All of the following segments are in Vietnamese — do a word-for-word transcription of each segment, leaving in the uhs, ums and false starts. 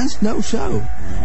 and Snow Show.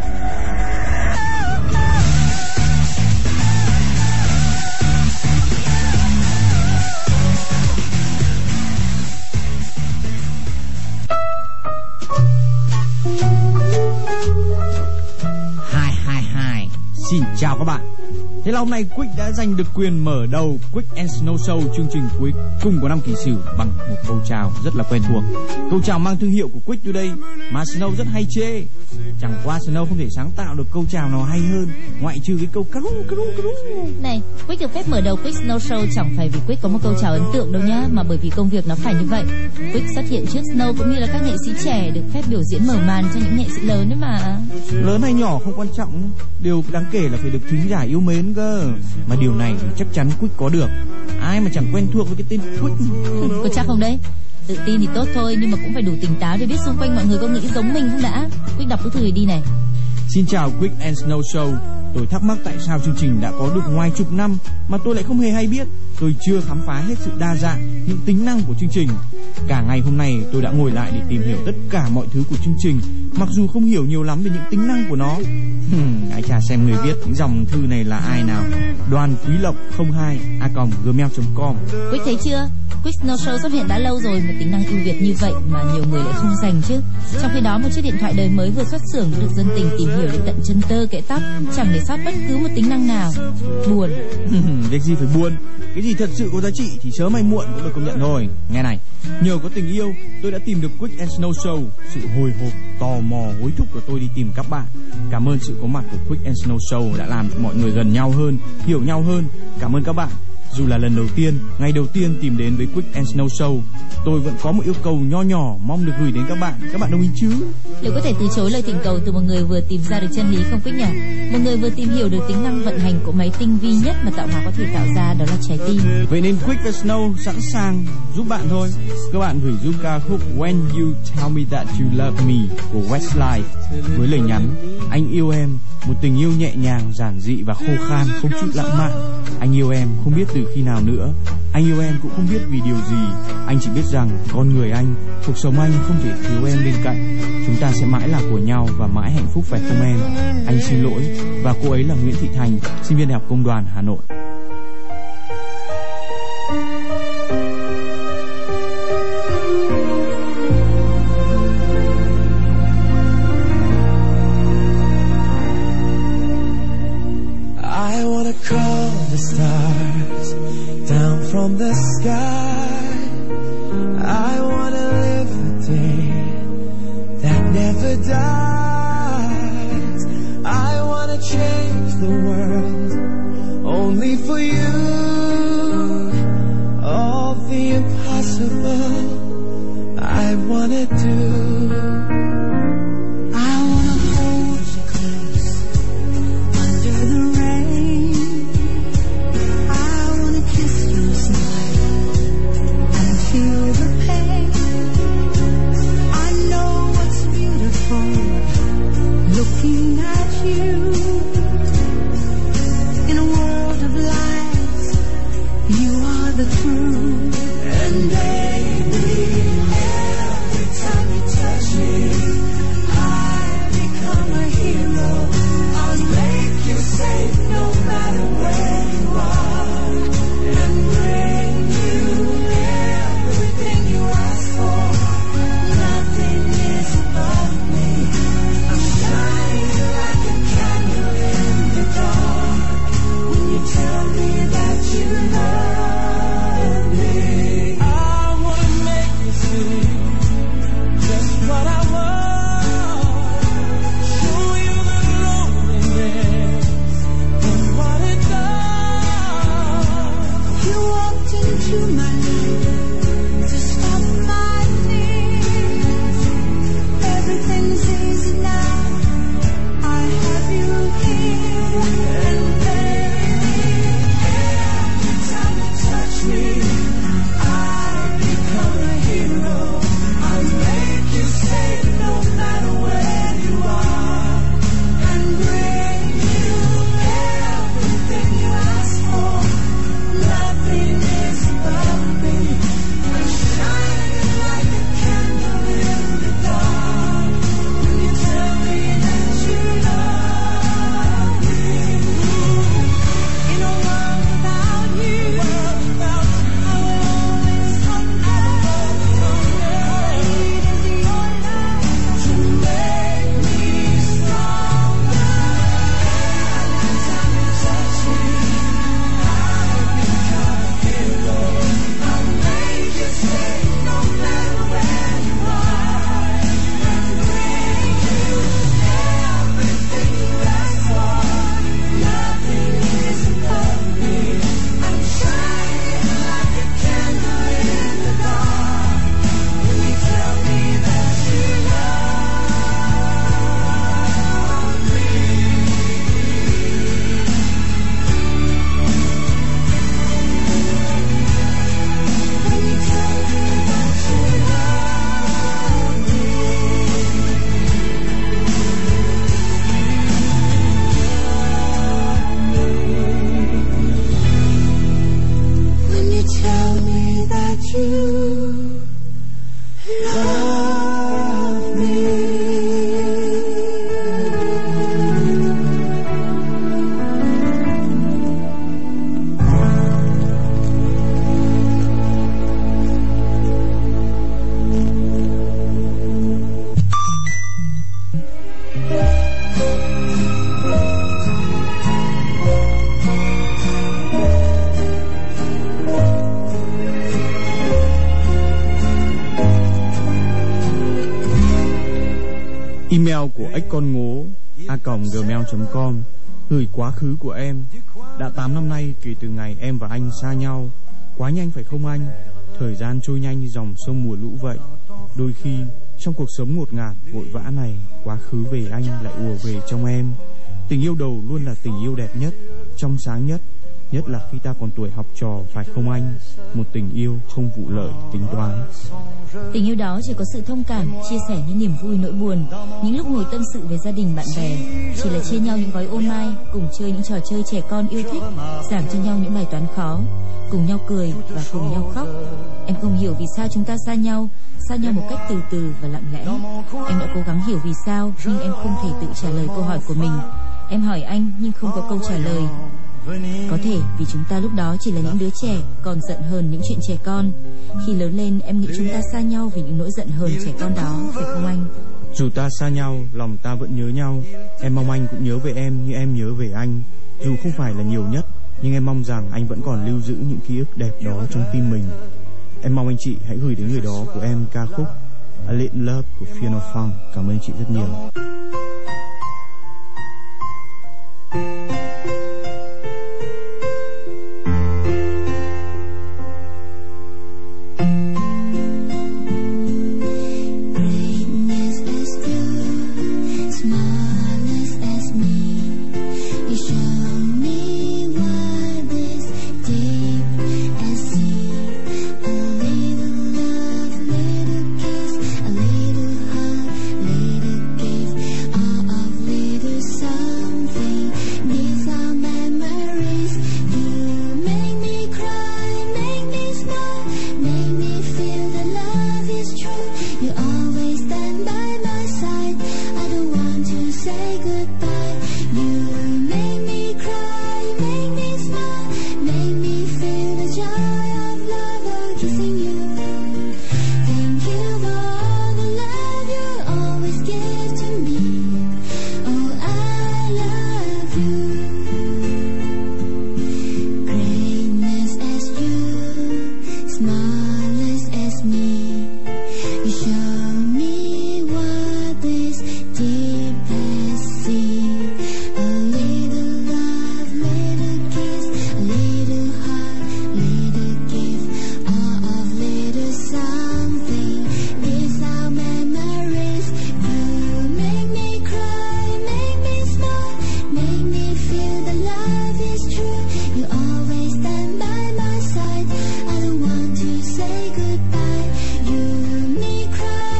Hai hai hai. Xin chào các bạn. Thế là hôm nay Quick đã giành được quyền mở đầu Quick and Snow Show, chương trình cuối cùng của năm Kỷ Sửu, bằng một câu chào rất là quen thuộc. Câu chào mang thương hiệu của Quick today mà Snow rất hay chê. Chẳng qua Snow không thể sáng tạo được câu chào nào hay hơn, ngoại trừ cái câu caru caru caru. Này, Quick được phép mở đầu Quick Snow Show chẳng phải vì Quick có một câu chào ấn tượng đâu nhá, mà bởi vì công việc nó phải như vậy. Quick xuất hiện trước Snow cũng như là các nghệ sĩ trẻ được phép biểu diễn mở màn cho những nghệ sĩ lớn đấy mà. Lớn hay nhỏ không quan trọng, điều đáng kể là phải được thính giả yêu mến cơ. Mà điều này thì chắc chắn Quick có được. Ai mà chẳng quen thuộc với cái tên Quick. Có chắc không đấy? Tự tin thì tốt thôi, nhưng mà cũng phải đủ tỉnh táo để biết xung quanh mọi người có nghĩ giống mình không đã. Quick đọc bức thư đi này. Xin chào Quick and Snow Show. Tôi thắc mắc tại sao chương trình đã có được ngoài chục năm mà tôi lại không hề hay biết. Tôi chưa khám phá hết sự đa dạng, những tính năng của chương trình. Cả ngày hôm nay tôi đã ngồi lại để tìm hiểu tất cả mọi thứ của chương trình, mặc dù không hiểu nhiều lắm về những tính năng của nó. Hmm, ai chả xem người viết những dòng thư này là ai nào. Đoàn Quý Lộc không hai a còng gmail chấm com. Quick thấy chưa? Quick Snow Show xuất hiện đã lâu rồi mà tính năng ưu việt như vậy mà nhiều người lại không dành chứ. Trong khi đó một chiếc điện thoại đời mới vừa xuất xưởng được dân tình tìm hiểu đến tận chân tơ kẽ tóc, chẳng để sót bất cứ một tính năng nào. Buồn. Việc gì phải buồn? Cái gì thật sự có giá trị thì sớm hay muộn cũng được công nhận thôi. Nghe này, nhờ có tình yêu tôi đã tìm được Quick and Snow Show. Sự hồi hộp, tò mò, hối thúc của tôi đi tìm các bạn. Cảm ơn sự có mặt của Quick and Snow Show đã làm cho mọi người gần nhau hơn, hiểu nhau hơn. Cảm ơn các bạn. Dù là lần đầu tiên, ngày đầu tiên tìm đến với Quick and Snow Show, tôi vẫn có một yêu cầu nho nhỏ mong được gửi đến các bạn. Các bạn đồng ý chứ? Liệu có thể từ chối lời thỉnh cầu từ một người vừa tìm ra được chân lý không Quick nhỉ? Một người vừa tìm hiểu được tính năng vận hành của máy tinh vi nhất mà tạo hóa có thể tạo ra, đó là trái tim. Vậy nên Quick and Snow sẵn sàng giúp bạn thôi. Các bạn gửi giúp ca khúc When You Tell Me That You Love Me của Westlife với lời nhắn: anh yêu em, một tình yêu nhẹ nhàng, giản dị và khô khan, không chút lãng mạn. Anh yêu em không biết từ khi nào nữa. Anh yêu em cũng không biết vì điều gì. Anh chỉ biết rằng con người anh, cuộc sống anh không thể thiếu em bên cạnh. Chúng ta sẽ mãi là của nhau và mãi hạnh phúc, phải không em? Anh xin lỗi. Và cô ấy là Nguyễn Thị Thành, sinh viên Đại học Công đoàn Hà Nội. I wanna call the stars down from the sky. I wanna live a day that never dies. I wanna change the world only for you. All the impossible I wanna do. Looking at you in a world of lies, you are the truth. And baby, every time you touch love me. Email của ếch con ngố a còng gmail chấm com. Gửi quá khứ của em. Đã tám năm nay kể từ ngày em và anh xa nhau. Quá nhanh phải không anh? Thời gian trôi nhanh như dòng sông mùa lũ vậy. Đôi khi trong cuộc sống ngột ngạt vội vã này, quá khứ về anh lại ùa về trong em. Tình yêu đầu luôn là tình yêu đẹp nhất, trong sáng nhất, nhất là khi ta còn tuổi học trò, phải không anh? Một tình yêu không vụ lợi tính toán. Tình yêu đó chỉ có sự thông cảm, chia sẻ những niềm vui nỗi buồn, những lúc ngồi tâm sự với gia đình bạn bè, chỉ là chia nhau những gói ô mai, cùng chơi những trò chơi trẻ con yêu thích, giảng cho nhau những bài toán khó, cùng nhau cười và cùng nhau khóc. Em không hiểu vì sao chúng ta xa nhau, xa nhau một cách từ từ và lặng lẽ. Em đã cố gắng hiểu vì sao, nhưng em không thể tự trả lời câu hỏi của mình. Em hỏi anh nhưng không có câu trả lời. Có thể vì chúng ta lúc đó chỉ là những đứa trẻ, còn giận hờn những chuyện trẻ con. Khi lớn lên em nghĩ chúng ta xa nhau vì những nỗi giận hờn trẻ con đó, phải không anh? Dù ta xa nhau, lòng ta vẫn nhớ nhau. Em mong anh cũng nhớ về em như em nhớ về anh. Dù không phải là nhiều nhất, nhưng em mong rằng anh vẫn còn lưu giữ những ký ức đẹp đó trong tim mình. Em mong anh chị hãy gửi đến người đó của em ca khúc A Little Love của Fiona Fong. Cảm ơn chị rất nhiều. Say goodbye, you make me cry.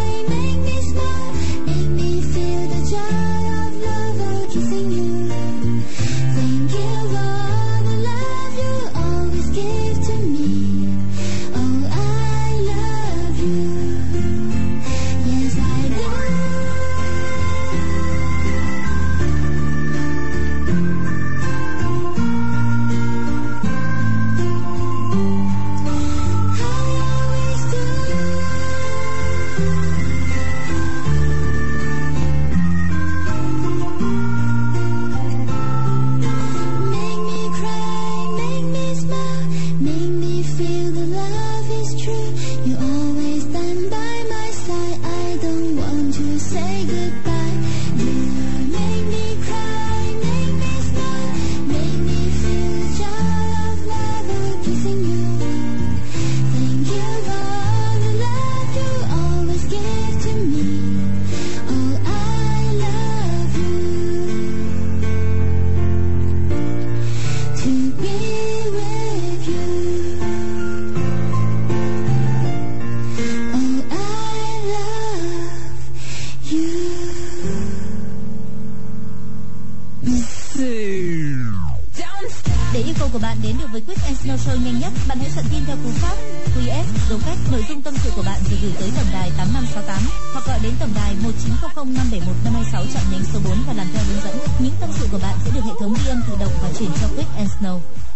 tâm sự của bạn rồi gửi tới tổng đài tám năm sáu tám hoặc gọi đến tổng đài một chín không không năm bảy một năm hai sáu chọn nhánh số bốn và làm theo hướng dẫn. Những tâm sự của bạn sẽ được hệ thống ghi âm tự động và chuyển cho Quick and Snow.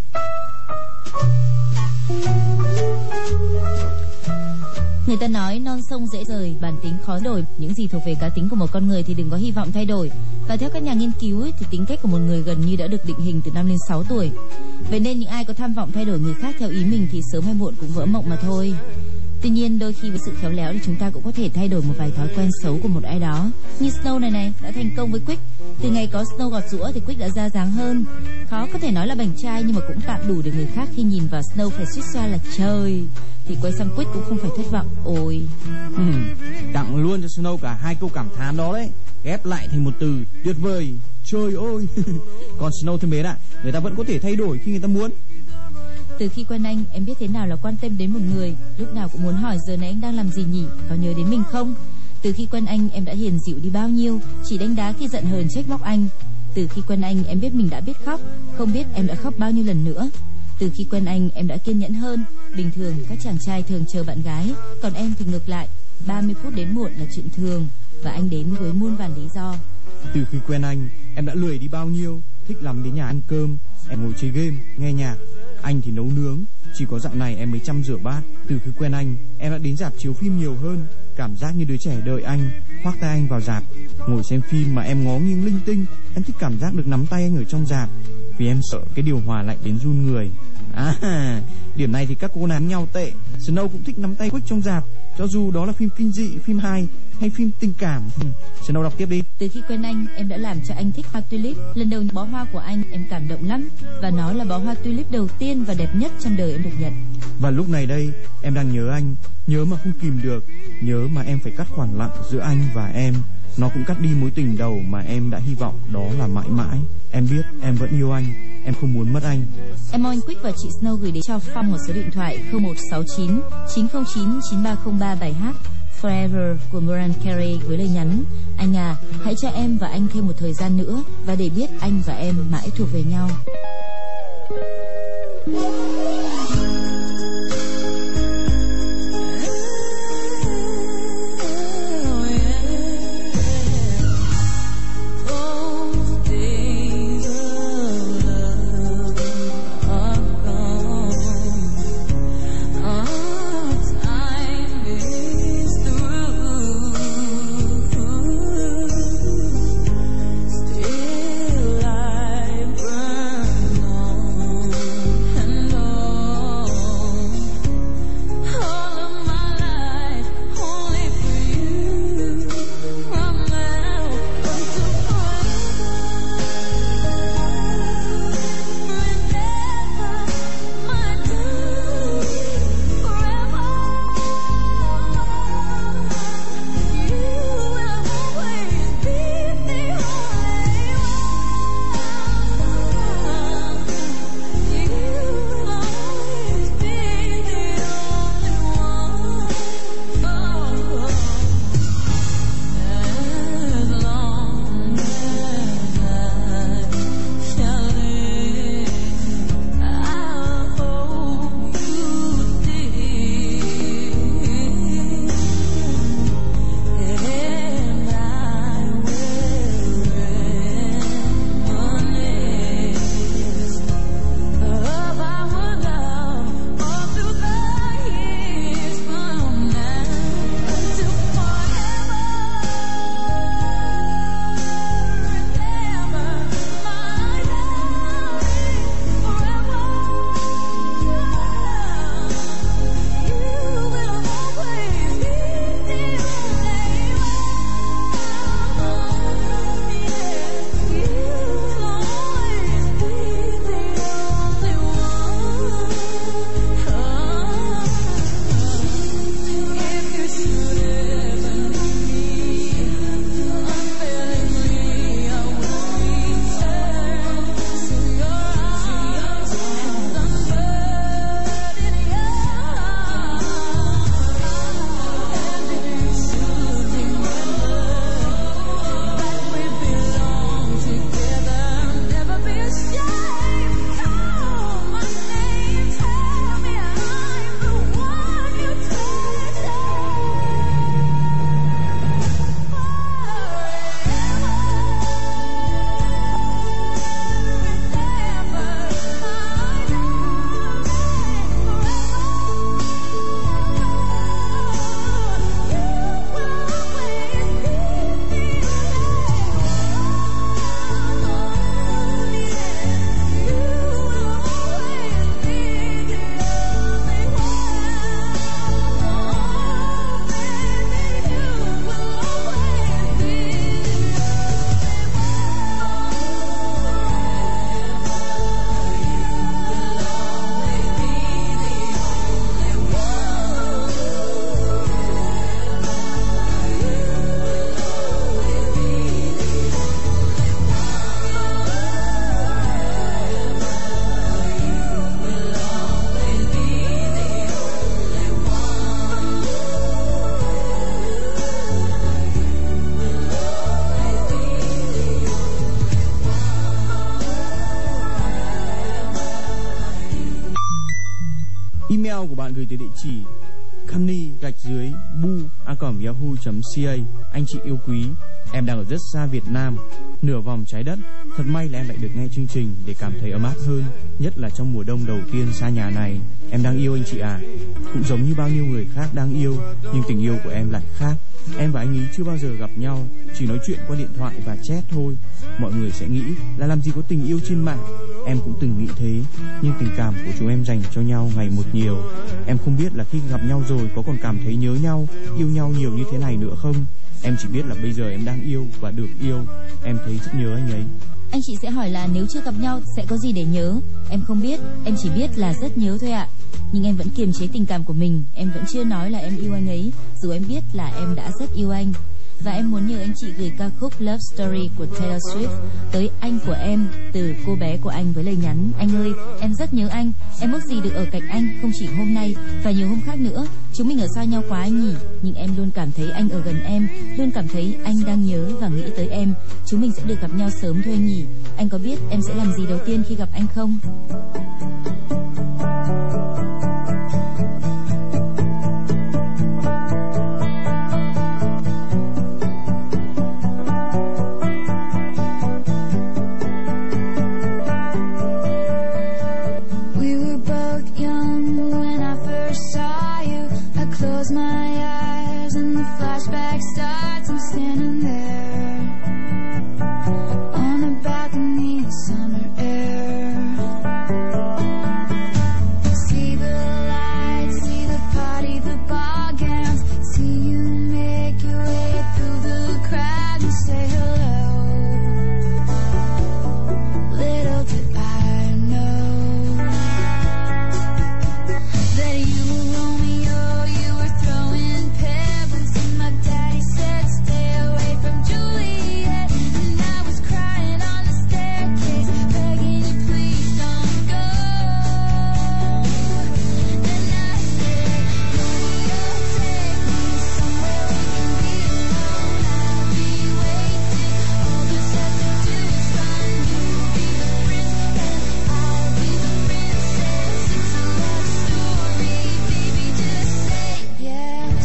Người ta nói non sông dễ rời, bản tính khó đổi. Những gì thuộc về cá tính của một con người thì đừng có hy vọng thay đổi. Và theo các nhà nghiên cứu ấy, thì tính cách của một người gần như đã được định hình từ năm lên sáu tuổi. Vậy nên những ai có tham vọng thay đổi người khác theo ý mình thì sớm hay muộn cũng vỡ mộng mà thôi. Tuy nhiên đôi khi với sự khéo léo thì chúng ta cũng có thể thay đổi một vài thói quen xấu của một ai đó. Như Snow này này đã thành công với Quick. Từ ngày có Snow gọt giũa thì Quick đã ra dáng hơn. Khó có thể nói là bảnh trai nhưng mà cũng tạm đủ để người khác khi nhìn vào Snow phải suýt xoa là trời thì quay sang Quick cũng không phải thất vọng. Ôi ừ, tặng luôn cho Snow cả hai câu cảm thán đó đấy, ghép lại thành một từ tuyệt vời, trời ơi. Còn Snow thân mến ạ, người ta vẫn có thể thay đổi khi người ta muốn. Từ khi quen anh, em biết thế nào là quan tâm đến một người. Lúc nào cũng muốn hỏi giờ này anh đang làm gì nhỉ, có nhớ đến mình không. Từ khi quen anh, em đã hiền dịu đi bao nhiêu, chỉ đánh đá khi giận hờn trách móc anh. Từ khi quen anh, em biết mình đã biết khóc, không biết em đã khóc bao nhiêu lần nữa. Từ khi quen anh, em đã kiên nhẫn hơn. Bình thường các chàng trai thường chờ bạn gái, còn em thì ngược lại, ba mươi phút đến muộn là chuyện thường, và anh đến với muôn vàn lý do. Từ khi quen anh, em đã lười đi bao nhiêu, thích lắm đến nhà ăn cơm, em ngồi chơi game, nghe nhạc. Anh thì nấu nướng, chỉ có dạo này em mới chăm rửa bát. Từ khi quen anh, em đã đến rạp chiếu phim nhiều hơn, cảm giác như đứa trẻ đợi anh, khoác tay anh vào rạp, ngồi xem phim mà em ngó nghiêng linh tinh. Em thích cảm giác được nắm tay anh ở trong rạp, vì em sợ cái điều hòa lạnh đến run người. À, điểm này thì các cô nàng nhau tệ. Snow cũng thích nắm tay Quick trong rạp, cho dù đó là phim kinh dị, phim hài hay phim tình cảm. Snow đọc tiếp đi. Từ khi quen anh, em đã làm cho anh thích hoa tulip. Lần đầu bó hoa của anh, em cảm động lắm, và nó là bó hoa tulip đầu tiên và đẹp nhất trong đời em được nhận. Và lúc này đây, em đang nhớ anh, nhớ mà không kìm được, nhớ mà em phải cắt khoảng lặng giữa anh và em. Nó cũng cắt đi mối tình đầu mà em đã hy vọng đó là mãi mãi. Em biết em vẫn yêu anh, em không muốn mất anh. Em mong anh Quick và chị Snow gửi đến cho Phong một số điện thoại không một sáu chín chín không chín chín ba không ba bài hát Forever của Mariah Carey với lời nhắn: anh à, hãy cho em và anh thêm một thời gian nữa, và để biết anh và em mãi thuộc về nhau. Still I burn on, and all bạn gửi tới địa chỉ Connie gạch dưới bu a còng yahoo chấm ca. Anh chị yêu quý, em đang ở rất xa Việt Nam, nửa vòng trái đất. Thật may là em lại được nghe chương trình để cảm thấy ấm áp hơn, nhất là trong mùa đông đầu tiên xa nhà này. Em đang yêu anh chị à. Cũng giống như bao nhiêu người khác đang yêu, nhưng tình yêu của em lại khác. Em và anh ấy chưa bao giờ gặp nhau, chỉ nói chuyện qua điện thoại và chat thôi. Mọi người sẽ nghĩ là làm gì có tình yêu trên mạng. Em cũng từng nghĩ thế, nhưng tình cảm của chúng em dành cho nhau ngày một nhiều. Em không biết là khi gặp nhau rồi có còn cảm thấy nhớ nhau, yêu nhau nhiều như thế này nữa không. Em chỉ biết là bây giờ em đang yêu và được yêu. Em thấy rất nhớ anh ấy. Anh chị sẽ hỏi là nếu chưa gặp nhau sẽ có gì để nhớ. Em không biết, em chỉ biết là rất nhớ thôi ạ. Nhưng em vẫn kiềm chế tình cảm của mình. Em vẫn chưa nói là em yêu anh ấy, dù em biết là em đã rất yêu anh. Và em muốn nhờ anh chị gửi ca khúc Love Story của Taylor Swift tới anh của em, từ cô bé của anh với lời nhắn: anh ơi, em rất nhớ anh. Em ước gì được ở cạnh anh, không chỉ hôm nay và nhiều hôm khác nữa. Chúng mình ở xa nhau quá anh nhỉ, nhưng em luôn cảm thấy anh ở gần em, luôn cảm thấy anh đang nhớ và nghĩ tới em. Chúng mình sẽ được gặp nhau sớm thôi anh nhỉ. Anh có biết em sẽ làm gì đầu tiên khi gặp anh không? Close my eyes and the flashback starts. I'm standing there on a balcony in summer air. See the lights, see the party, the ball gowns. See you make your way through the crowd and say hello. Little did I know that you were Romeo. Throwing pebbles and my daddy said stay away from Juliet, and I was crying on the staircase begging you please don't go. And I said, Romeo, take me somewhere we can be alone. I'll be waiting, all this has to do is run. You'll be the prince and I'll be the princess. It's a love story, baby, just say yes.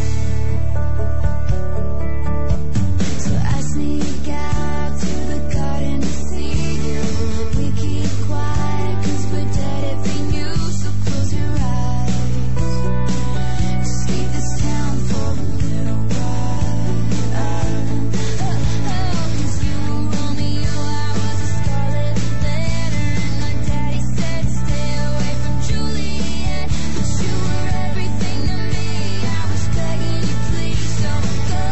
So I sneak out to the garden to see you. We keep quiet cause we're dead if we knew. So close your eyes, escape this town for a little while. Oh, oh, cause you were Romeo, I was a scarlet letter, and my daddy said stay away from Juliet, but you were everything to me. I was begging you, please don't go.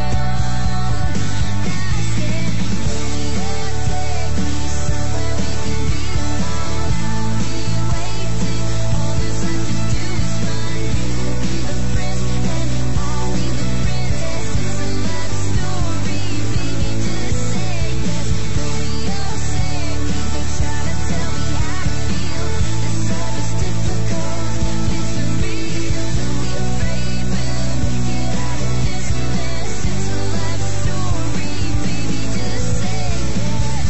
And I said, Romeo, take me somewhere we can be alone. I'll be waiting, all there's left to do is run. You'll be the prince and I'll be the princess. It's a love story, baby, just say yes. Romeo, save me, they try to tell me how to feel. This love is difficult, it's surreal. Don't be afraid, we'll make it out of this mess. It's a love story, baby, just say yes.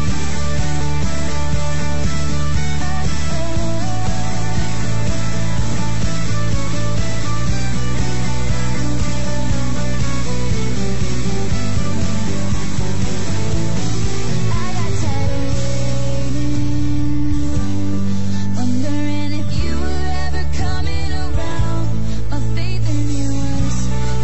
I got tired of waiting, wondering if you were ever coming around. My faith in you was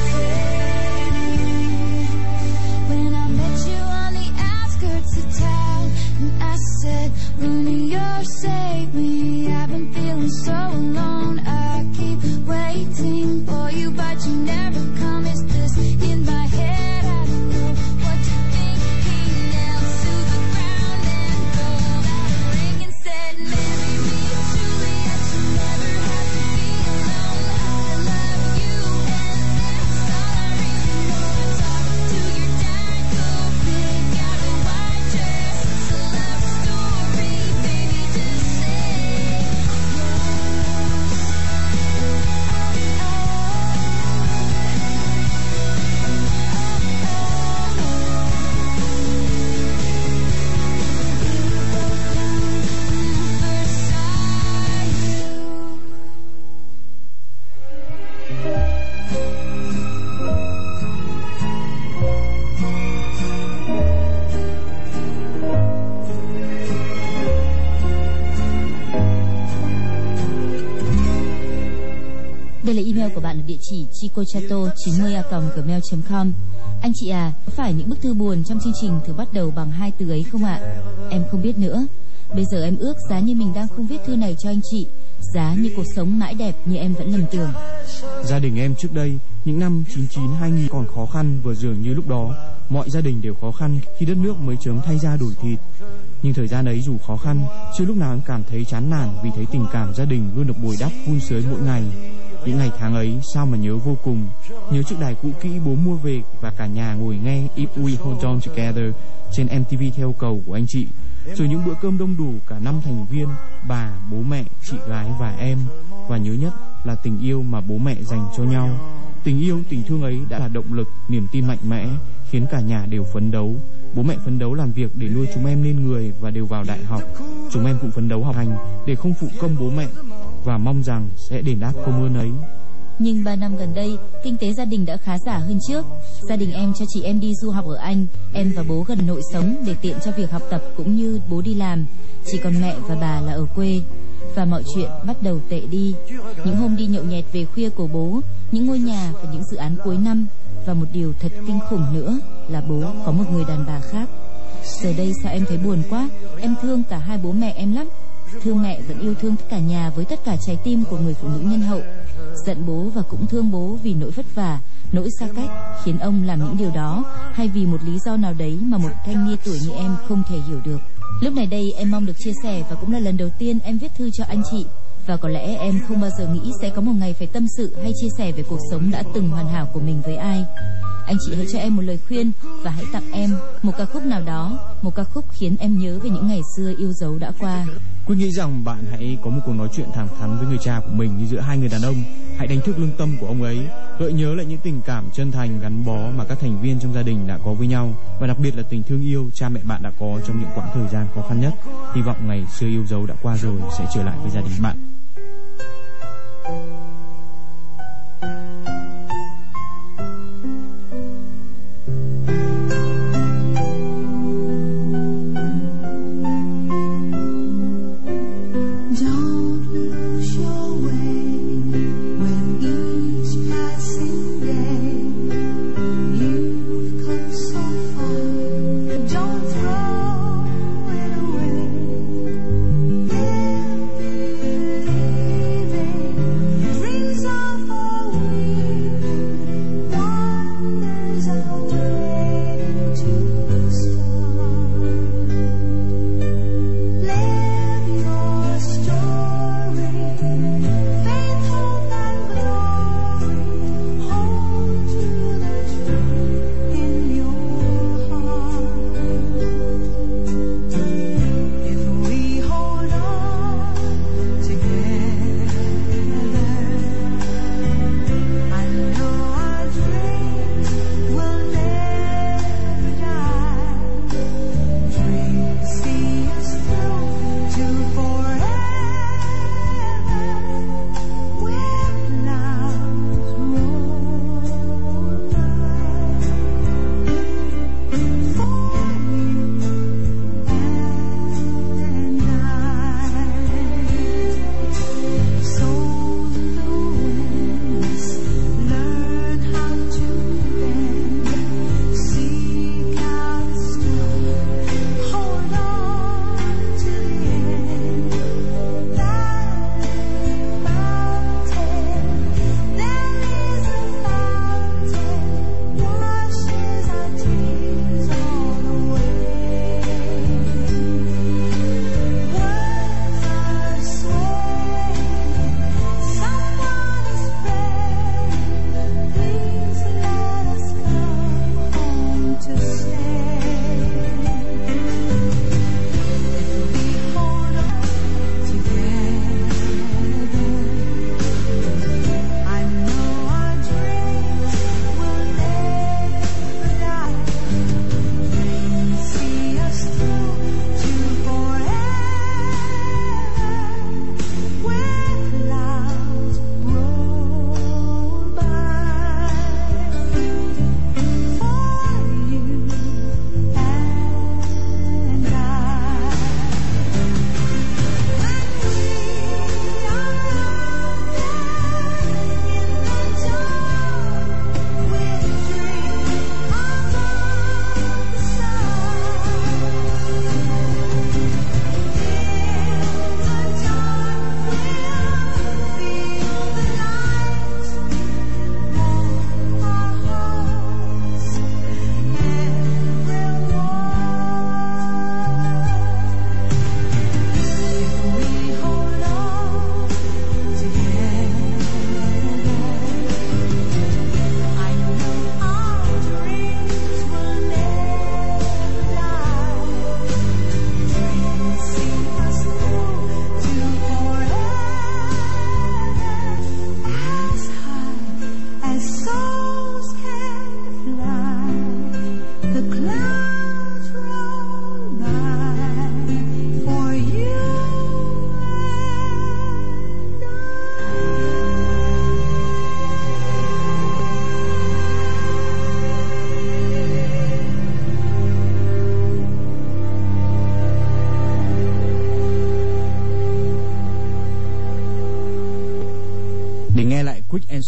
fading when I met you on the outskirts of town, and I said, Romeo, save me. I've been feeling so alone. I keep waiting for you, but you never come. Is this in my head? I don't know what to think. He knelt to the ground and pulled out a ring and said, marry me, Juliet. You never have to be alone. I love you, and that's all I really know. Talk to your dad, go pick out a white dress. It's a love story, baby, just say yes. chicochato chín mươi a còng gmail chấm com. Anh chị à, có phải những bức thư buồn trong chương trình thường bắt đầu bằng hai từ ấy không ạ? Em không biết nữa. Bây giờ em ước giá như mình đang không viết thư này cho anh chị, giá như cuộc sống mãi đẹp như em vẫn lầm tưởng. Gia đình em trước đây, những năm chín chín hai nghìn còn khó khăn, vừa dường như lúc đó mọi gia đình đều khó khăn khi đất nước mới chớm thay da đổi thịt. Nhưng thời gian ấy dù khó khăn, chưa lúc nào em cảm thấy chán nản, vì thấy tình cảm gia đình luôn được bồi đắp vun sới mỗi ngày. Những ngày tháng ấy sao mà nhớ vô cùng. Nhớ chiếc đài cũ kỹ bố mua về và cả nhà ngồi nghe If We Hold On Together trên em tê vê theo cầu của anh chị. Rồi những bữa cơm đông đủ cả năm thành viên, bà, bố mẹ, chị gái và em. Và nhớ nhất là tình yêu mà bố mẹ dành cho nhau. Tình yêu, tình thương ấy đã là động lực, niềm tin mạnh mẽ, khiến cả nhà đều phấn đấu. Bố mẹ phấn đấu làm việc để nuôi chúng em lên người và đều vào đại học. Chúng em cũng phấn đấu học hành để không phụ công bố mẹ và mong rằng sẽ đền đáp công ơn ấy. Nhưng ba năm gần đây, kinh tế gia đình đã khá giả hơn trước. Gia đình em cho chị em đi du học ở Anh, em và bố gần nội sống để tiện cho việc học tập cũng như bố đi làm. Chỉ còn mẹ và bà là ở quê. Và mọi chuyện bắt đầu tệ đi. Những hôm đi nhậu nhẹt về khuya của bố, những ngôi nhà và những dự án cuối năm. Và một điều thật kinh khủng nữa là bố có một người đàn bà khác. Giờ đây sao em thấy buồn quá. Em thương cả hai bố mẹ em lắm. Thương mẹ vẫn yêu thương tất cả nhà với tất cả trái tim của người phụ nữ nhân hậu. Giận bố và cũng thương bố vì nỗi vất vả, nỗi xa cách khiến ông làm những điều đó, hay vì một lý do nào đấy mà một thanh niên tuổi như em không thể hiểu được. Lúc này đây em mong được chia sẻ, và cũng là lần đầu tiên em viết thư cho anh chị. Và có lẽ em không bao giờ nghĩ sẽ có một ngày phải tâm sự hay chia sẻ về cuộc sống đã từng hoàn hảo của mình với ai. Anh chị hãy cho em một lời khuyên và hãy tặng em một ca khúc nào đó, một ca khúc khiến em nhớ về những ngày xưa yêu dấu đã qua. Quyết nghĩ rằng bạn hãy có một cuộc nói chuyện thẳng thắn với người cha của mình như giữa hai người đàn ông. Hãy đánh thức lương tâm của ông ấy, gợi nhớ lại những tình cảm chân thành gắn bó mà các thành viên trong gia đình đã có với nhau, và đặc biệt là tình thương yêu cha mẹ bạn đã có trong những quãng thời gian khó khăn nhất. Hy vọng ngày xưa yêu dấu đã qua rồi sẽ trở lại với gia đình bạn. Dream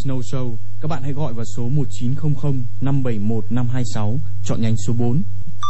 Snow Show, các bạn hãy gọi vào số một chín không không năm bảy một năm hai sáu, chọn nhánh số bốn.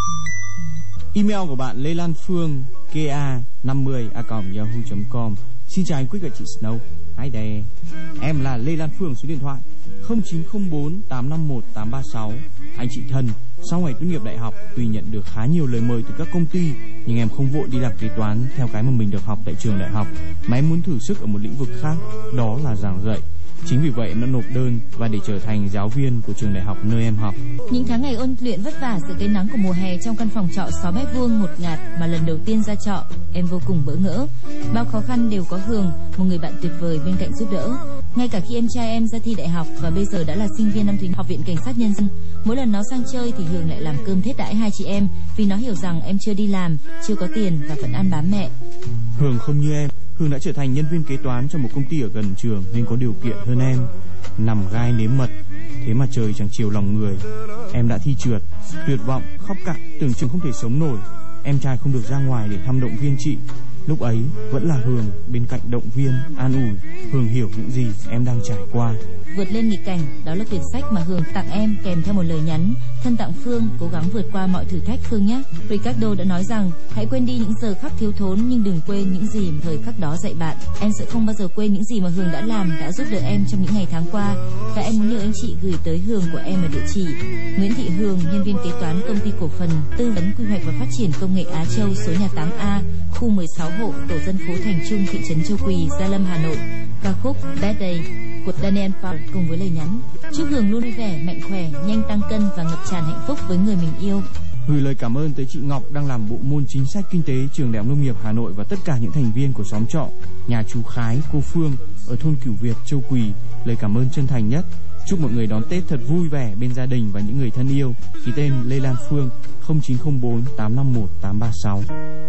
Email của bạn Lê Lan Phương ka năm mươi a còng yahoo chấm com. Xin chào anh Quick và chị Snow. Hi there. Em là Lê Lan Phương, số điện thoại không chín không bốn tám năm một tám ba sáu. Anh chị thân, sau ngày tốt nghiệp đại học, tuy nhận được khá nhiều lời mời từ các công ty, nhưng em không vội đi làm kế toán theo cái mà mình được học tại trường đại học, mà em muốn thử sức ở một lĩnh vực khác, đó là giảng dạy. Chính vì vậy em đã nộp đơn và để trở thành giáo viên của trường đại học nơi em học. Những tháng ngày ôn luyện vất vả dưới cái nắng của mùa hè trong căn phòng trọ sáu mét vuông ngột ngạt mà lần đầu tiên ra trọ, em vô cùng bỡ ngỡ. Bao khó khăn đều có Hường, một người bạn tuyệt vời bên cạnh giúp đỡ. Ngay cả khi em trai em ra thi đại học và bây giờ đã là sinh viên năm thứ học viện cảnh sát nhân dân, mỗi lần nó sang chơi thì Hường lại làm cơm thiết đãi hai chị em, vì nó hiểu rằng em chưa đi làm, chưa có tiền và vẫn ăn bám mẹ. Hường không như em. Hường đã trở thành nhân viên kế toán cho một công ty ở gần trường nên có điều kiện hơn em. Nằm gai nếm mật, thế mà trời chẳng chiều lòng người. Em đã thi trượt, tuyệt vọng, khóc cạn, tưởng chừng không thể sống nổi. Em trai không được ra ngoài để thăm động viên chị. Lúc ấy vẫn là Hường bên cạnh động viên, an ủi. Hường hiểu những gì em đang trải qua. Vượt lên nghịch cảnh, đó là quyển sách mà Hường tặng em kèm theo một lời nhắn: thân tặng Phương, cố gắng vượt qua mọi thử thách Phương nhé. Ricardo đã nói rằng hãy quên đi những giờ khắc thiếu thốn, nhưng đừng quên những gì thời khắc đó dạy bạn. Em sẽ không bao giờ quên những gì mà Hường đã làm, đã giúp đỡ em trong những ngày tháng qua. Và em muốn nhờ anh chị gửi tới Hường của em ở địa chỉ Nguyễn Thị Hường, nhân viên kế toán công ty cổ phần tư vấn quy hoạch và phát triển công nghệ Á Châu, số nhà tám A, khu mười sáu hộ, tổ dân phố Thành Trung, thị trấn Châu Quỳ, Gia Lâm, Hà Nội. Ca khúc Bad Day của Daniel Paul cùng với lời nhắn: chúc Hường luôn vui vẻ, mạnh khỏe, nhanh tăng cân và ngập tràn hạnh phúc với người mình yêu. Gửi lời cảm ơn tới chị Ngọc đang làm bộ môn chính sách kinh tế trường Đại học Nông nghiệp Hà Nội và tất cả những thành viên của xóm trọ nhà chú Khái, cô Phương ở thôn Cửu Việt, Châu Quỳ. Lời cảm ơn chân thành nhất. Chúc mọi người đón Tết thật vui vẻ bên gia đình và những người thân yêu. Ký tên Lê Lan Phương không chín không bốn tám năm một tám ba sáu.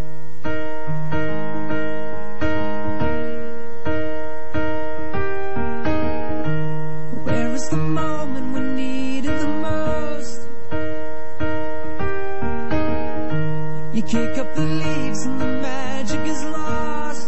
The moment we need it the most. You kick up the leaves and the magic is lost.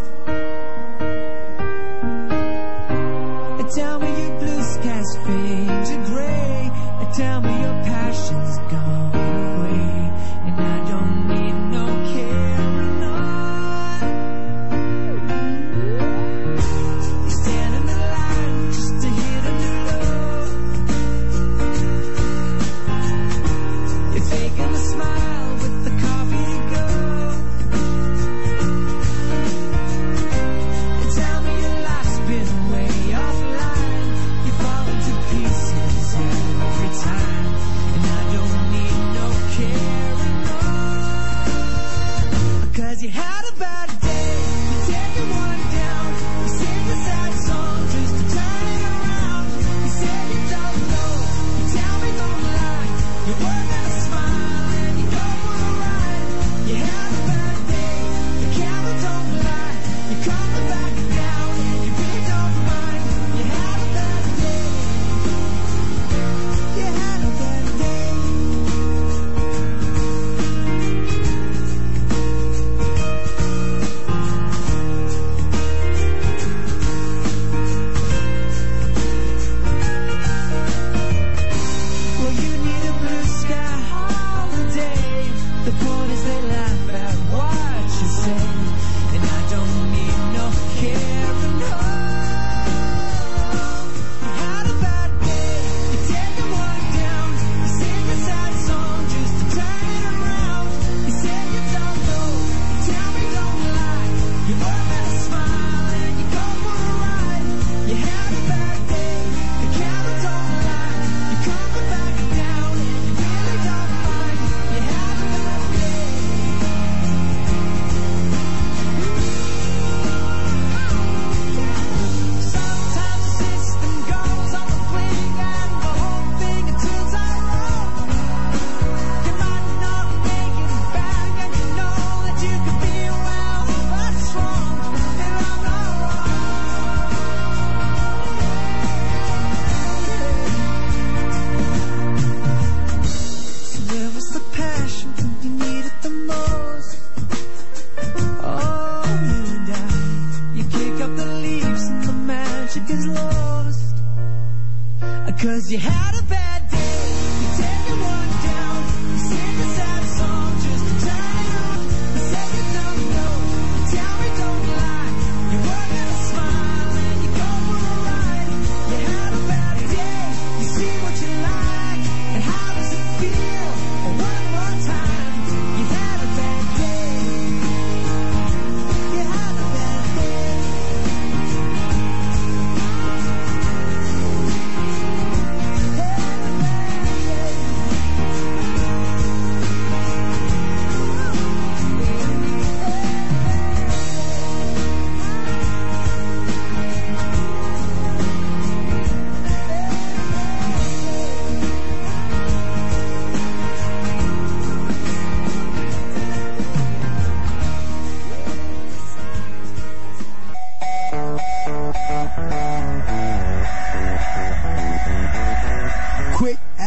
Tell me your blue skies fade to gray. Tell me your passion's gone away, and I don't need no carrying on. You stand in the line just to hit a new low. You're faking a smile with the coffee to go. And tell me your life's been way offline. You fall into pieces every time.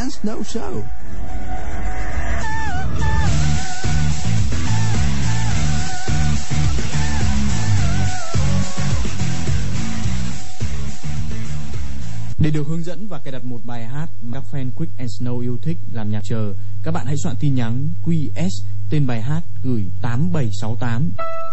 and Snow Show. Để được hướng dẫn và cài đặt một bài hát mà các fan Quick and Snow yêu thích làm nhạc chờ, các bạn hãy soạn tin nhắn quy ét tên bài hát gửi tám bảy sáu tám.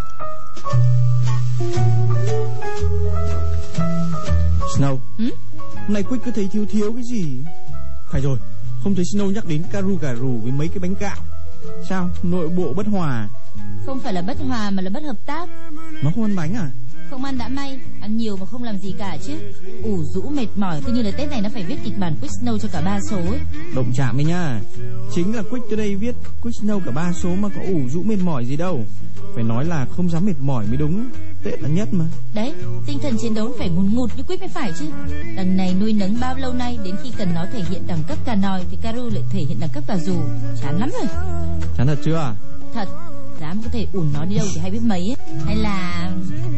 Snow, ừ? hôm nay Quick cứ thấy thiếu thiếu cái gì. Phải rồi, không thấy Snow nhắc đến caru cà rù với mấy cái bánh gạo. Sao, nội bộ bất hòa? Không phải là bất hòa mà là bất hợp tác. Nó không ăn bánh à? Không ăn đã may, ăn nhiều mà không làm gì cả chứ. Ủ rũ mệt mỏi, cứ như là Tết này nó phải viết kịch bản Quick Snow cho cả ba số ấy. Động chạm ấy nhá. Chính là Quick tới đây viết Quick Snow cả ba số mà có ủ rũ mệt mỏi gì đâu. Phải nói là không dám mệt mỏi mới đúng. Tết là nhất mà. Đấy, tinh thần chiến đấu phải ngùn ngụt như Quick mới phải chứ. Đằng này nuôi nấng bao lâu nay, đến khi cần nó thể hiện đẳng cấp cà nòi thì Caru lại thể hiện đẳng cấp cà dù. Chán lắm rồi. Chán thật chưa? Thật, dám có thể ủn nó đi đâu thì hay biết mấy ấy. Hay là...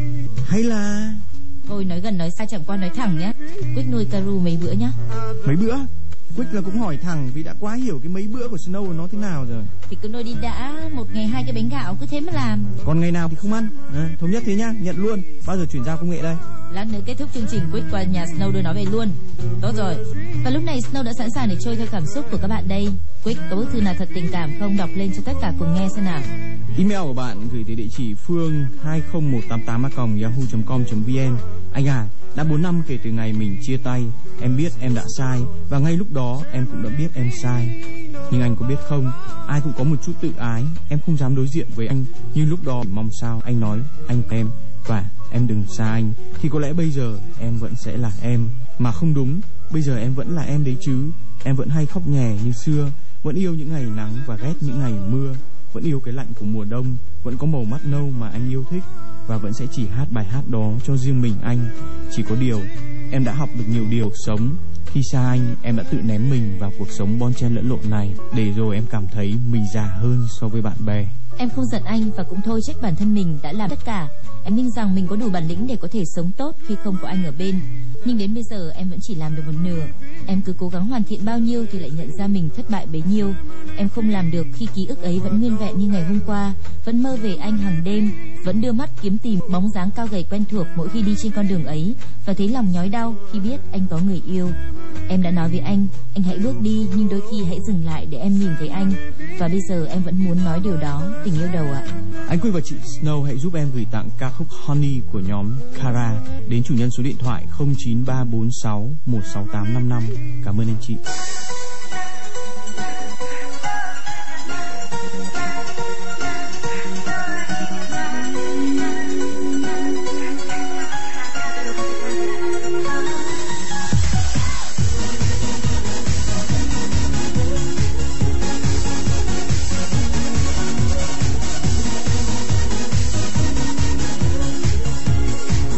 Hay là... Thôi nói gần nói xa chẳng qua nói thẳng nhá. Quick nuôi Caru mấy bữa nhá. Mấy bữa? Quick là cũng hỏi thẳng vì đã quá hiểu cái mấy bữa của Snow nó thế nào rồi. Thì cứ nuôi đi đã, một ngày hai cái bánh gạo cứ thế mà làm. Còn ngày nào thì không ăn à, thống nhất thế nhá, nhận luôn. Bao giờ chuyển giao công nghệ đây? Lát nữa kết thúc chương trình Quick qua nhà Snow đưa nó về luôn. Tốt rồi. Và lúc này Snow đã sẵn sàng để trôi theo cảm xúc của các bạn đây. Quick có bức thư nào thật tình cảm không? Đọc lên cho tất cả cùng nghe xem nào. Email của bạn gửi từ địa chỉ phương hai không một tám tám a còng yahoo chấm com chấm vn. Anh à, đã bốn năm kể từ ngày mình chia tay. Em biết em đã sai, và ngay lúc đó em cũng đã biết em sai. Nhưng anh có biết không, ai cũng có một chút tự ái. Em không dám đối diện với anh, nhưng lúc đó mong sao anh nói anh em và em đừng xa anh, thì có lẽ bây giờ em vẫn sẽ là em. Mà không đúng, bây giờ em vẫn là em đấy chứ. Em vẫn hay khóc nhè như xưa, vẫn yêu những ngày nắng và ghét những ngày mưa, vẫn yêu cái lạnh của mùa đông, vẫn có màu mắt nâu mà anh yêu thích, và vẫn sẽ chỉ hát bài hát đó cho riêng mình anh. Chỉ có điều em đã học được nhiều điều sống. Khi xa anh, em đã tự ném mình vào cuộc sống bon chen lẫn lộn này, để rồi em cảm thấy mình già hơn so với bạn bè. Em không giận anh và cũng thôi trách bản thân mình đã làm tất cả. Em tin rằng mình có đủ bản lĩnh để có thể sống tốt khi không có anh ở bên. Nhưng đến bây giờ em vẫn chỉ làm được một nửa. Em cứ cố gắng hoàn thiện bao nhiêu thì lại nhận ra mình thất bại bấy nhiêu. Em không làm được khi ký ức ấy vẫn nguyên vẹn như ngày hôm qua, vẫn mơ về anh hàng đêm, vẫn đưa mắt kiếm tìm bóng dáng cao gầy quen thuộc mỗi khi đi trên con đường ấy, và thấy lòng nhói đau khi biết anh có người yêu. Em đã nói với anh, anh hãy bước đi, nhưng đôi khi hãy dừng lại để em nhìn thấy anh. Và bây giờ em vẫn muốn nói điều đó, tình yêu đầu ạ. Anh Quick và chị Snow hãy giúp em gửi tặng ca khúc Honey của nhóm Kara đến chủ nhân số điện thoại không chín ba bốn sáu một sáu tám năm năm. Cảm ơn anh chị.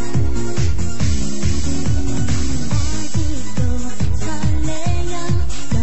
Article, Salea,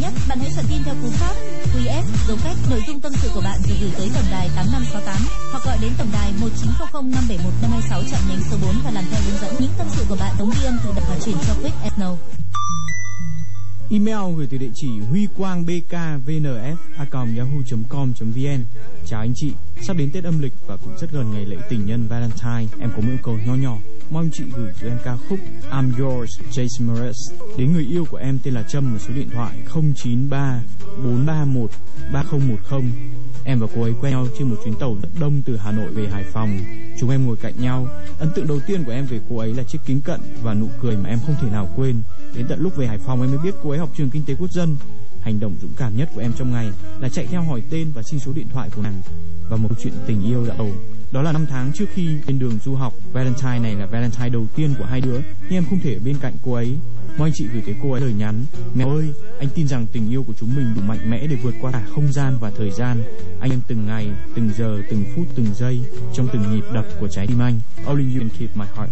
nhất, bạn hãy soạn tin theo cú pháp quy ét dấu cách nội dung tâm sự của bạn rồi gửi tới tổng đài tám năm sáu tám hoặc gọi đến tổng đài một chín không không năm bảy một năm hai sáu chọn nhánh số bốn và làm theo hướng dẫn. Những tâm sự của bạn ống ghi âm tự động và chuyển cho Quick and Snow. Email gửi từ địa chỉ huy quang b k v n s a còng yahoo chấm com chấm v n. Chào anh chị, sắp đến Tết âm lịch và cũng rất gần ngày lễ tình nhân Valentine. Em có một yêu cầu nho nhỏ, mong chị gửi cho em ca khúc I'm Yours, Jason Mraz đến người yêu của em tên là Trâm ở số điện thoại không chín ba bốn ba một ba không một không. Em và cô ấy quen nhau trên một chuyến tàu rất đông từ Hà Nội về Hải Phòng. Chúng em ngồi cạnh nhau. Ấn tượng đầu tiên của em về cô ấy là chiếc kính cận và nụ cười mà em không thể nào quên. Đến tận lúc về Hải Phòng em mới biết cô ấy học trường Kinh tế Quốc dân. Hành động dũng cảm nhất của em trong ngày là chạy theo hỏi tên và xin số điện thoại của nàng. Và một chuyện tình yêu đã đầu. Đó là năm tháng trước khi lên đường du học. Valentine này là Valentine đầu tiên của hai đứa, nhưng em không thể ở bên cạnh cô ấy. Mong anh chị gửi tới cô ấy lời nhắn: mèo ơi, anh tin rằng tình yêu của chúng mình đủ mạnh mẽ để vượt qua cả không gian và thời gian. Anh em từng ngày, từng giờ, từng phút, từng giây trong từng nhịp đập của trái tim anh. Only you can keep my heart.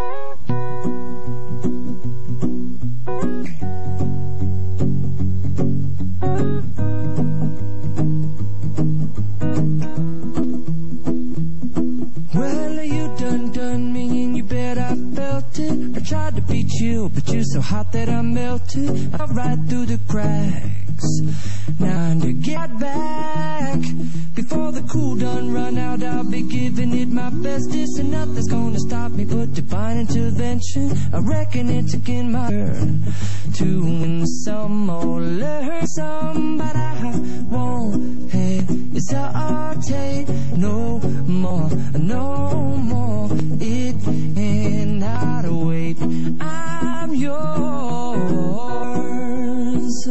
Well, you done done me and you bet I felt it. I tried to beat you, but you're so hot that I melted. I'll ride through the cracks. Now to get back, before the cool done run out, I'll be giving it my bestest, and nothing's gonna stop me but divine intervention. I reckon it's again my turn to win some or learn some, but I won't hesitate no more, no more. It cannot wait. I'm yours.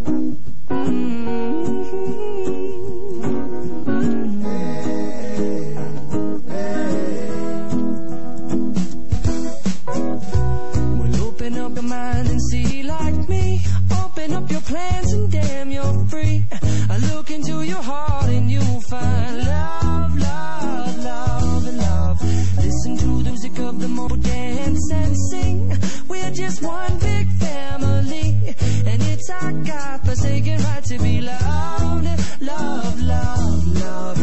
Well, open up your mind and see like me. Open up your plans and damn, you're free. I look into your heart and you'll find love, love, love, and love. Listen to the music of the mo, dance and sing. We're just one big family, and it's our God-forsaken right to be loved, love, love, love,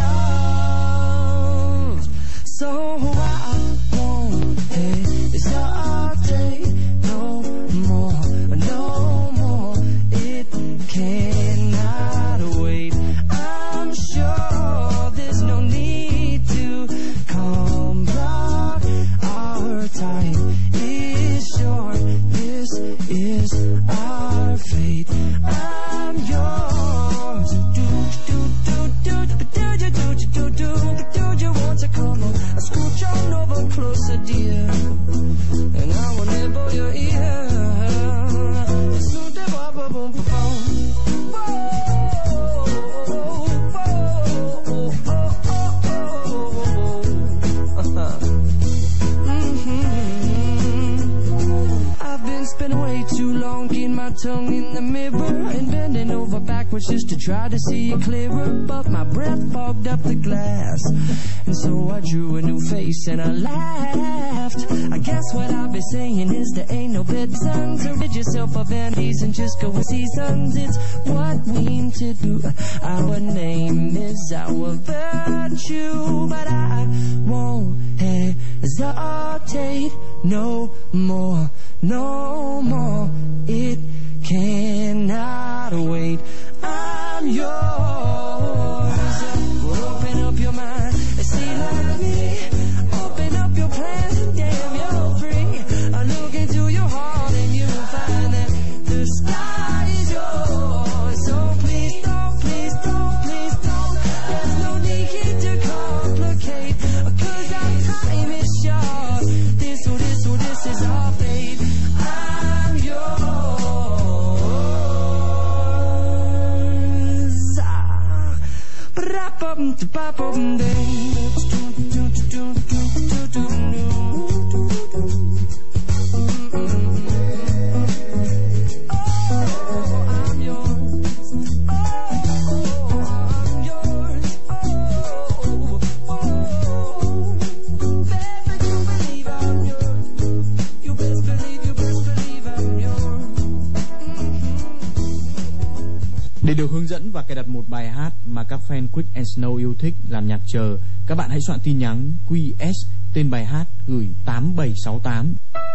love. So I won't hesitate no more, no more. It cannot wait. I'm sure there's no need to come back. Our time is short. This is our fate. I'm yours. Do do do do do do do do do do you want to come on? I scooch on over closer, dear, and I will nibble your ear. Soon the bubble boom boom. Spend way too long getting my tongue in the mirror and bending over backwards just to try to see it clearer, but my breath fogged up the glass, and so I drew a new face and I laughed. I guess what I'll be saying is there ain't no bedtime, so rid yourself of vanities and just go with seasons. It's what we need to do. Our name is our virtue, but I won't hesitate no more, no more. It cannot wait. I'm yours. Well, open up your mind and see like me. Open up your plans and damn, you're free. I look into your heart and you'll find that the sky is yours. So please don't, please don't, please don't. There's no need to complicate, 'cause our time is short. This, oh, this, oh, this is our fate. I'm yours. Ah, ba-da-bum, ba-bum, ding. Để được hướng dẫn và cài đặt một bài hát mà các fan Quick and Snow yêu thích làm nhạc chờ, các bạn hãy soạn tin nhắn quy ét tên bài hát gửi tám bảy sáu tám.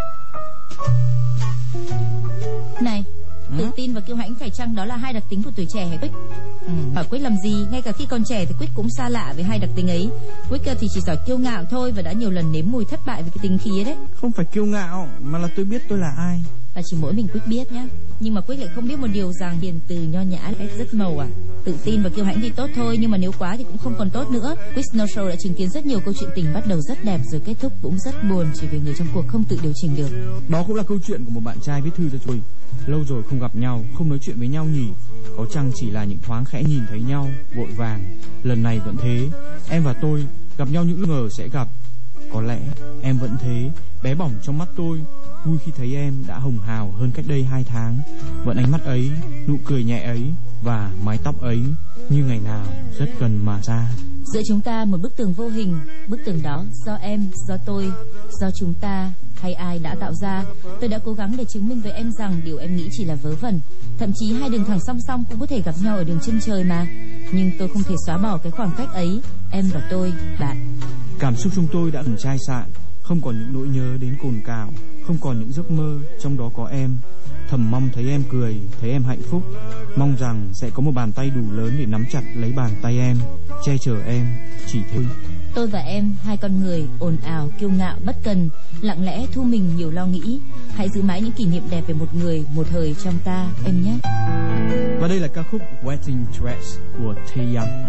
Này, ừ? tự tin và kiêu hãnh phải chăng đó là hai đặc tính của tuổi trẻ hả Quick? Ừ. Hỏi Quick làm gì? Ngay cả khi còn trẻ thì Quick cũng xa lạ với hai đặc tính ấy. Quick thì chỉ giỏi kiêu ngạo thôi và đã nhiều lần nếm mùi thất bại với cái tính khí ấy đấy. Không phải kiêu ngạo mà là tôi biết tôi là ai. Và chỉ mỗi mình Quick biết nhá. Nhưng mà Quick lại không biết một điều rằng hiền từ nho nhã lại rất màu à. Tự tin và kiêu hãnh thì tốt thôi, nhưng mà nếu quá thì cũng không còn tốt nữa. Quick Snow Show đã chứng kiến rất nhiều câu chuyện tình bắt đầu rất đẹp rồi kết thúc cũng rất buồn chỉ vì người trong cuộc không tự điều chỉnh được. Đó cũng là câu chuyện của một bạn trai viết thư cho tôi. Lâu rồi không gặp nhau, không nói chuyện với nhau nhỉ? Có chăng chỉ là những thoáng khẽ nhìn thấy nhau, vội vàng. Lần này vẫn thế, em và tôi gặp nhau những lúc ngờ sẽ gặp. Có lẽ em vẫn thế, bé bỏng trong mắt tôi. Vui khi thấy em đã hồng hào hơn cách đây hai tháng. Vẫn ánh mắt ấy, nụ cười nhẹ ấy và mái tóc ấy như ngày nào rất gần mà ra. Giữa chúng ta một bức tường vô hình. Bức tường đó do em, do tôi, do chúng ta hay ai đã tạo ra. Tôi đã cố gắng để chứng minh với em rằng điều em nghĩ chỉ là vớ vẩn. Thậm chí hai đường thẳng song song cũng có thể gặp nhau ở đường chân trời mà. Nhưng tôi không thể xóa bỏ cái khoảng cách ấy. Em và tôi, bạn. Cảm xúc chúng tôi đã ngừng chai sạn. Không còn những nỗi nhớ đến cồn cào, không còn những giấc mơ, trong đó có em. Thầm mong thấy em cười, thấy em hạnh phúc. Mong rằng sẽ có một bàn tay đủ lớn để nắm chặt lấy bàn tay em, che chở em, chỉ thế. Tôi và em, hai con người ồn ào, kiêu ngạo, bất cần, lặng lẽ thu mình nhiều lo nghĩ. Hãy giữ mãi những kỷ niệm đẹp về một người, một thời trong ta, em nhé. Và đây là ca khúc Wedding Dress của Taeyang.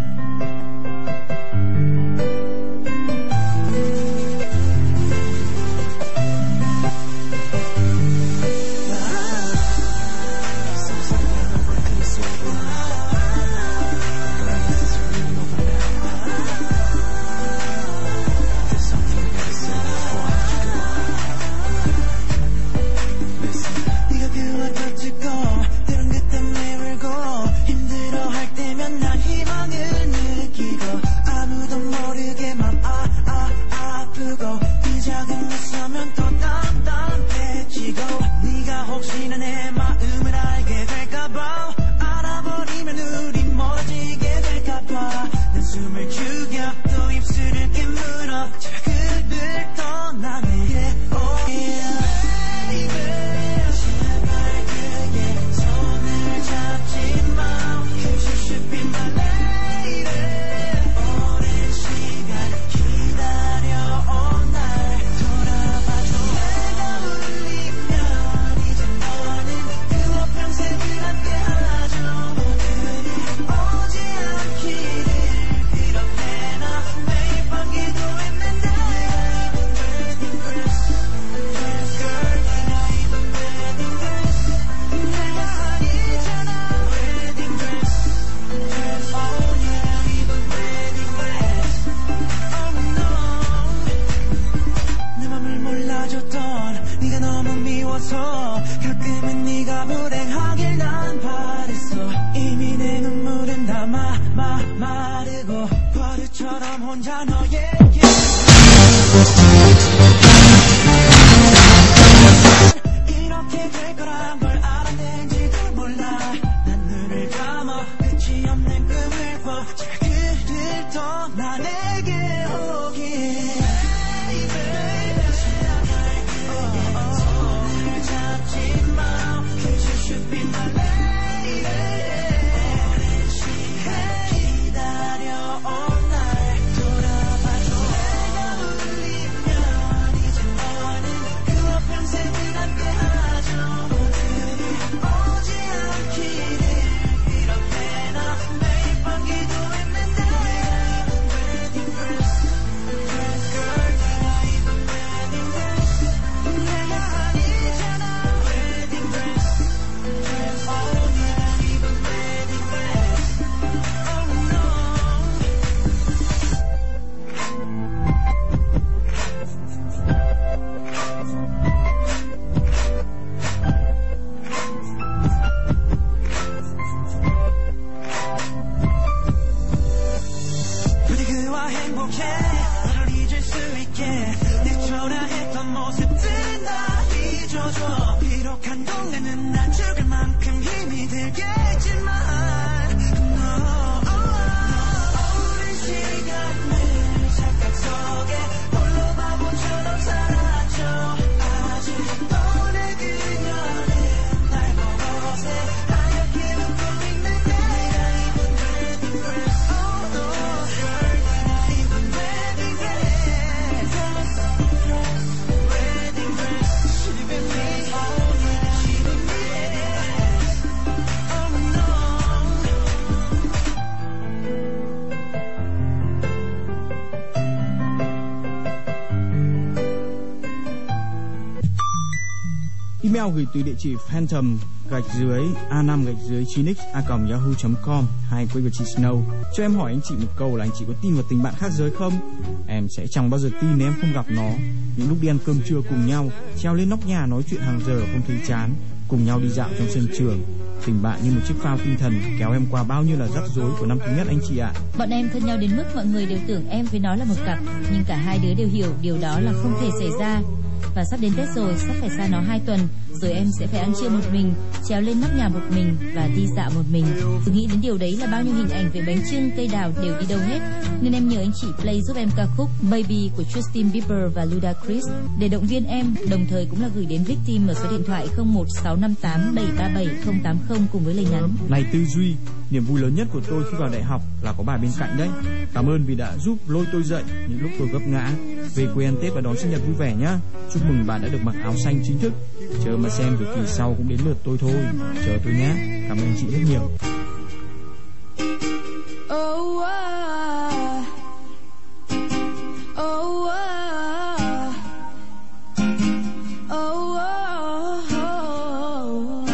이렇게 나 매일 밤 기도했네. email gửi từ địa chỉ phantom gạch dưới a năm gạch dưới chín x a còng yahoo chấm com hay quay vào chị Snow. Cho em hỏi anh chị một câu là anh chị có tin vào tình bạn khác giới không? Em sẽ chẳng bao giờ tin nếu em không gặp nó. Những lúc đi ăn cơm trưa cùng nhau, treo lên nóc nhà nói chuyện hàng giờ không thấy chán, cùng nhau đi dạo trong sân trường. Tình bạn như một chiếc phao tinh thần kéo em qua bao nhiêu là rắc rối của năm thứ nhất anh chị ạ. Bọn em thân nhau đến mức mọi người đều tưởng em với nó là một cặp, nhưng cả hai đứa đều hiểu điều đó là không thể xảy ra. Và sắp đến Tết rồi, sắp phải xa nó hai tuần, rồi em sẽ phải ăn trưa một mình, trèo lên nóc nhà một mình và đi dạo một mình. Cứ nghĩ đến điều đấy là bao nhiêu hình ảnh về bánh chưng, cây đào đều đi đâu hết. Nên em nhờ anh chị play giúp em ca khúc Baby của Justin Bieber và Ludacris để động viên em, đồng thời cũng là gửi đến Victim ở số điện thoại không một sáu năm tám bảy ba bảy không tám không cùng với lời nhắn. Này Tư Duy, niềm vui lớn nhất của tôi khi vào đại học là có bà bên cạnh đấy. Cảm ơn vì đã giúp lôi tôi dậy những lúc tôi gấp ngã. Về quê ăn Tết và đón sinh nhật vui vẻ nhá. Chúc mừng bạn đã được mặc áo xanh chính thức. Chờ mà xem rồi kỳ sau cũng đến lượt tôi thôi. Chờ tôi nhé. Cảm ơn chị rất nhiều. Oh, oh, oh, oh, oh, oh.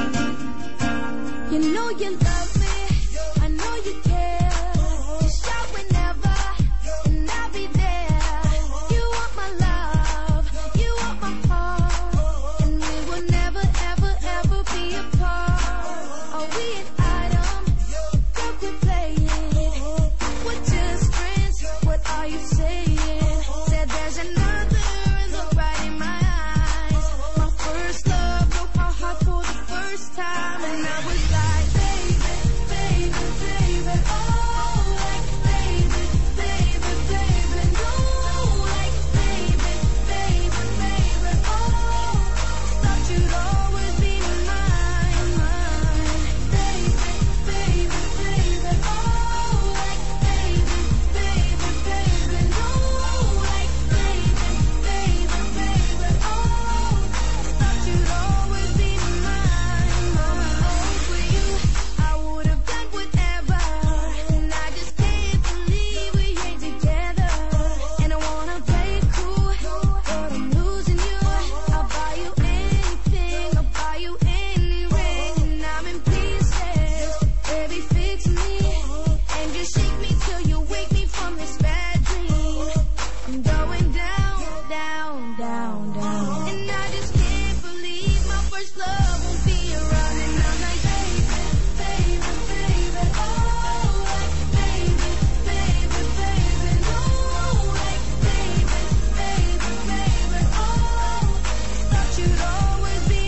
You know you love me, I know you care. You shout whenever, and I'll be there. You want my love, you want my heart, and we will never, ever, ever be apart. Are we an item? Don't quit playing. We're just friends. What are you saying? Said there's another look right in my eyes. My first love broke my heart for the first time, and I was like, baby, baby, baby, oh, like baby, baby, baby, no, like baby, baby, baby, oh, thought you'd always be mine, mine, baby, baby, baby, oh, like baby, baby, baby, no, like baby, baby, baby, oh, thought you'd always be mine, mine. Oh, for you, I would have done whatever, and I just can't believe we ain't together. And I wanna play it cool, but I'm losing you. I'll buy you anything, I'll buy you any ring, and I'm in pieces. Baby, fix me, and just shake me till you wake me from this bad dream. I'm going down, down, down, down, and I just can't believe my first love won't be around. And I'm like, baby, baby, baby, oh, like baby, baby, baby, no, like baby, baby, baby, oh, thought you'd always be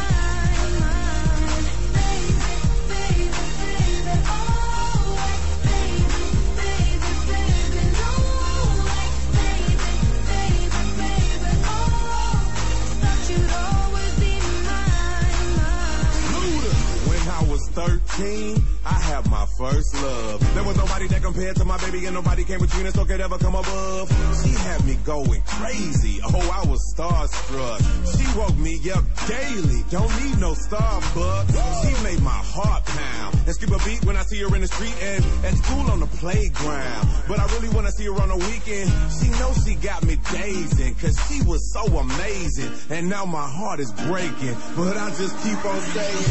mine, mine, baby, baby, baby, oh, like baby, baby, baby, no, like baby, baby, baby, oh, thought you'd always be mine, mine. Luda. When I was thirteen, I had my first love. There was nobody that compared to my baby, and nobody came between us or could ever come above. She had me going crazy. Oh, I was starstruck. She woke me up daily. Don't need no Starbucks. She made my heart pound and skip a beat when I see her in the street and at school on the playground. But I really wanna see her on the weekend. She knows she got me dazing, cause she was so amazing. And now my heart is breaking, but I just keep on saying,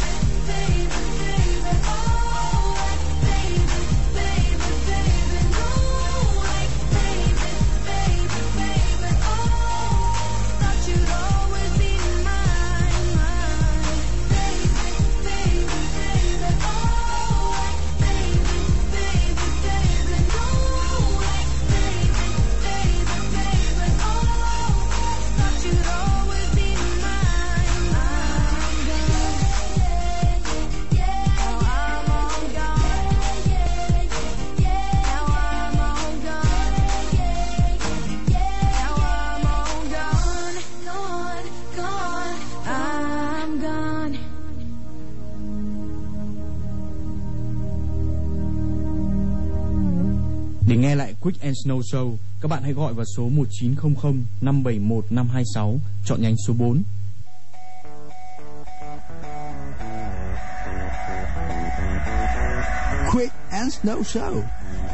Baby, baby, oh, like baby, baby, baby, no, like baby, baby, baby, oh, thought you'd always be mine, mine, baby, baby, baby, oh, like baby, baby, baby, no, like baby, baby, baby, oh, thought you'd always be mine, mine. Để nghe lại Quick and Snow Show, các bạn hãy gọi vào số một chín không không năm bảy một năm hai sáu, chọn nhánh số bốn. Quick and Snow Show.